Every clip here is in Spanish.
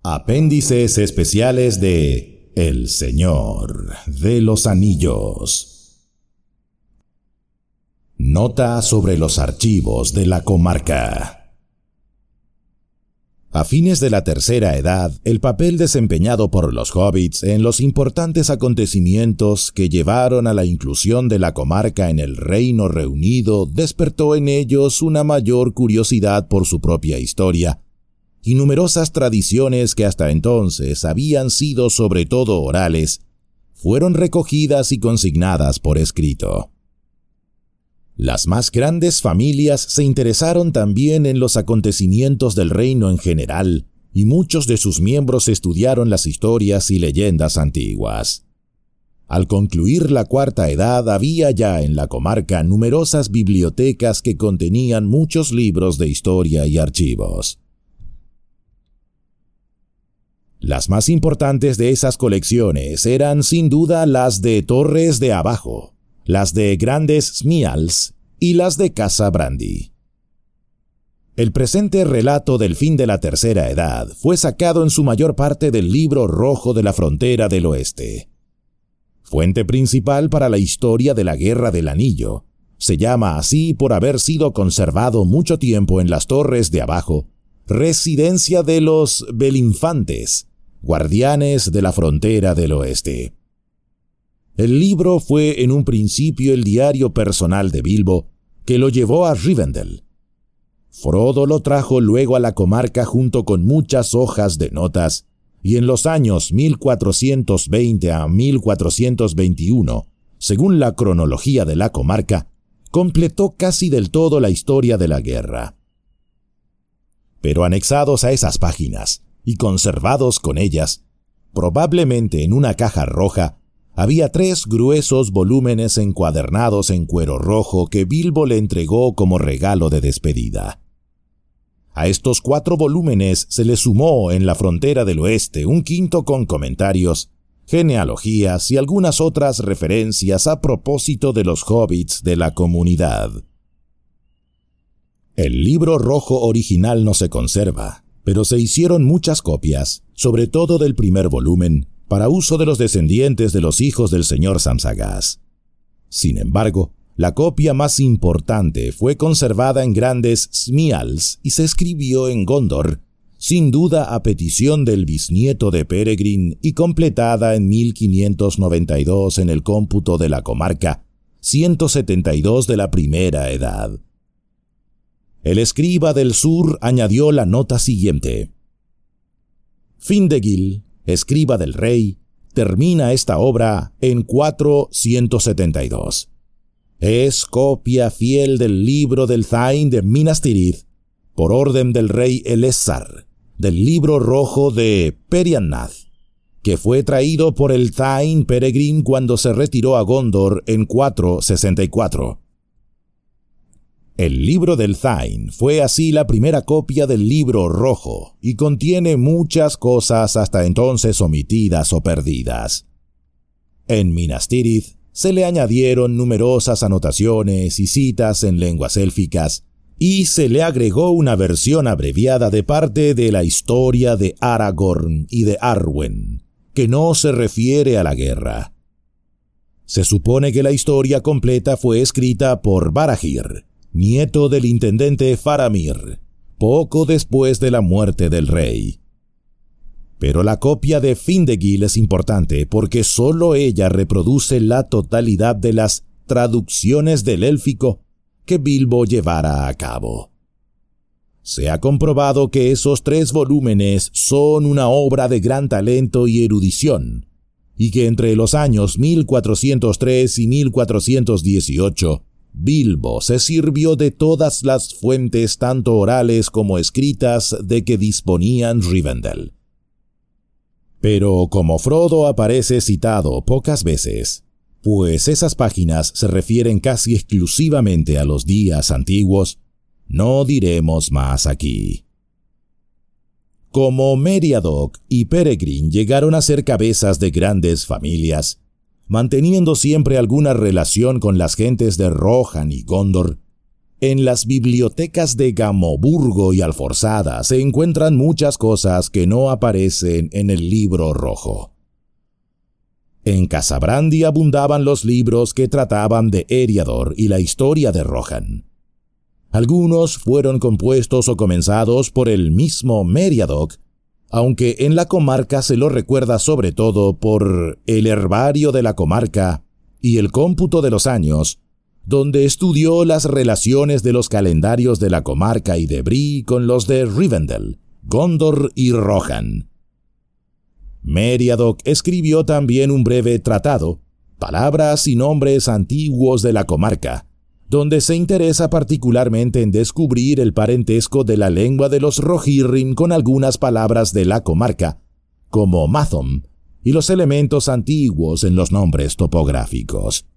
Apéndices especiales de El Señor de los Anillos. Nota sobre los archivos de la comarca. A fines de la Tercera Edad, el papel desempeñado por los hobbits en los importantes acontecimientos que llevaron a la inclusión de la comarca en el Reino Reunido despertó en ellos una mayor curiosidad por su propia historia, y numerosas tradiciones que hasta entonces habían sido sobre todo orales, fueron recogidas y consignadas por escrito. Las más grandes familias se interesaron también en los acontecimientos del reino en general, y muchos de sus miembros estudiaron las historias y leyendas antiguas. Al concluir la Cuarta Edad había ya en la comarca numerosas bibliotecas que contenían muchos libros de historia y archivos. Las más importantes de esas colecciones eran sin duda las de Torres de Abajo, las de Grandes Smials y las de Casa Brandy. El presente relato del fin de la Tercera Edad fue sacado en su mayor parte del Libro Rojo de la Frontera del Oeste. Fuente principal para la historia de la Guerra del Anillo, se llama así por haber sido conservado mucho tiempo en las Torres de Abajo, residencia de los Belinfantes, guardianes de la frontera del oeste. El libro fue en un principio el diario personal de Bilbo, que lo llevó a Rivendell. Frodo lo trajo luego a la comarca junto con muchas hojas de notas, y en los años 1420 a 1421, según la cronología de la comarca, completó casi del todo la historia de la guerra. Pero anexados a esas páginas, y conservados con ellas, probablemente en una caja roja, había 3 gruesos volúmenes encuadernados en cuero rojo que Bilbo le entregó como regalo de despedida. A estos 4 volúmenes se le sumó en la frontera del oeste un quinto con comentarios, genealogías y algunas otras referencias a propósito de los hobbits de la comunidad. El libro rojo original no se conserva, pero se hicieron muchas copias, sobre todo del primer volumen, para uso de los descendientes de los hijos del señor Samsagas. Sin embargo, la copia más importante fue conservada en Grandes Smials y se escribió en Gondor, sin duda a petición del bisnieto de Peregrin y completada en 1592 en el cómputo de la comarca, 172 de la Primera Edad. El escriba del sur añadió la nota siguiente: Findegil, escriba del rey, termina esta obra en 472. Es copia fiel del libro del Thain de Minas Tirith, por orden del rey Elessar, del libro rojo de Periannath, que fue traído por el Thain Peregrin cuando se retiró a Gondor en 464. El libro del Thain fue así la primera copia del libro rojo y contiene muchas cosas hasta entonces omitidas o perdidas. En Minas Tirith se le añadieron numerosas anotaciones y citas en lenguas élficas y se le agregó una versión abreviada de parte de la historia de Aragorn y de Arwen, que no se refiere a la guerra. Se supone que la historia completa fue escrita por Barahir, nieto del intendente Faramir, poco después de la muerte del rey. Pero la copia de Findegil es importante porque solo ella reproduce la totalidad de las traducciones del élfico que Bilbo llevara a cabo. Se ha comprobado que esos 3 volúmenes son una obra de gran talento y erudición, y que entre los años 1403 y 1418, Bilbo se sirvió de todas las fuentes tanto orales como escritas de que disponían Rivendell. Pero como Frodo aparece citado pocas veces, pues esas páginas se refieren casi exclusivamente a los días antiguos, no diremos más aquí. Como Meriadoc y Peregrin llegaron a ser cabezas de grandes familias, manteniendo siempre alguna relación con las gentes de Rohan y Gondor, En las bibliotecas de Gamoburgo y Alforzada se encuentran muchas cosas que no aparecen en el libro rojo. En Casabrandi abundaban los libros que trataban de Eriador y la historia de Rohan. Algunos fueron compuestos o comenzados por el mismo Meriadoc, aunque en la comarca se lo recuerda sobre todo por el herbario de la comarca y el cómputo de los años, donde estudió las relaciones de los calendarios de la comarca y de Bree con los de Rivendell, Gondor y Rohan. Meriadoc escribió también un breve tratado, Palabras y nombres antiguos de la comarca, donde se interesa particularmente en descubrir el parentesco de la lengua de los Rohirrim con algunas palabras de la comarca, como Mathom, y los elementos antiguos en los nombres topográficos.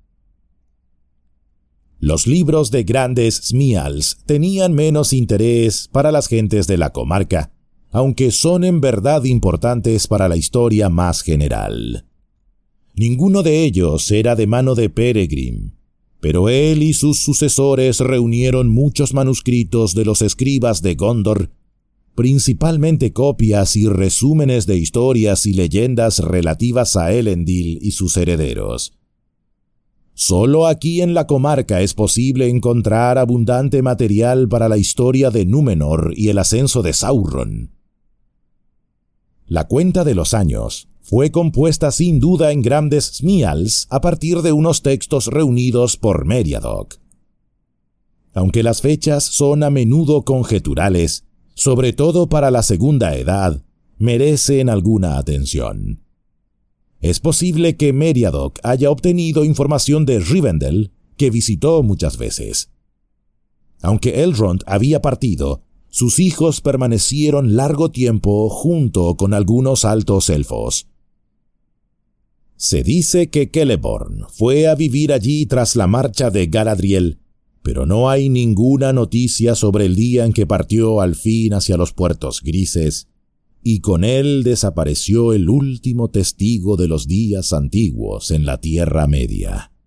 Los libros de grandes Smials tenían menos interés para las gentes de la comarca, aunque son en verdad importantes para la historia más general. Ninguno de ellos era de mano de Peregrim, pero él y sus sucesores reunieron muchos manuscritos de los escribas de Gondor, principalmente copias y resúmenes de historias y leyendas relativas a Elendil y sus herederos. Solo aquí en la comarca es posible encontrar abundante material para la historia de Númenor y el ascenso de Sauron. La cuenta de los años fue compuesta sin duda en grandes Smials a partir de unos textos reunidos por Meriadoc. Aunque las fechas son a menudo conjeturales, sobre todo para la Segunda Edad, merecen alguna atención. Es posible que Meriadoc haya obtenido información de Rivendell, que visitó muchas veces. Aunque Elrond había partido, sus hijos permanecieron largo tiempo junto con algunos altos elfos. Se dice que Celeborn fue a vivir allí tras la marcha de Galadriel, pero no hay ninguna noticia sobre el día en que partió al fin hacia los puertos grises, y con él desapareció el último testigo de los días antiguos en la Tierra Media.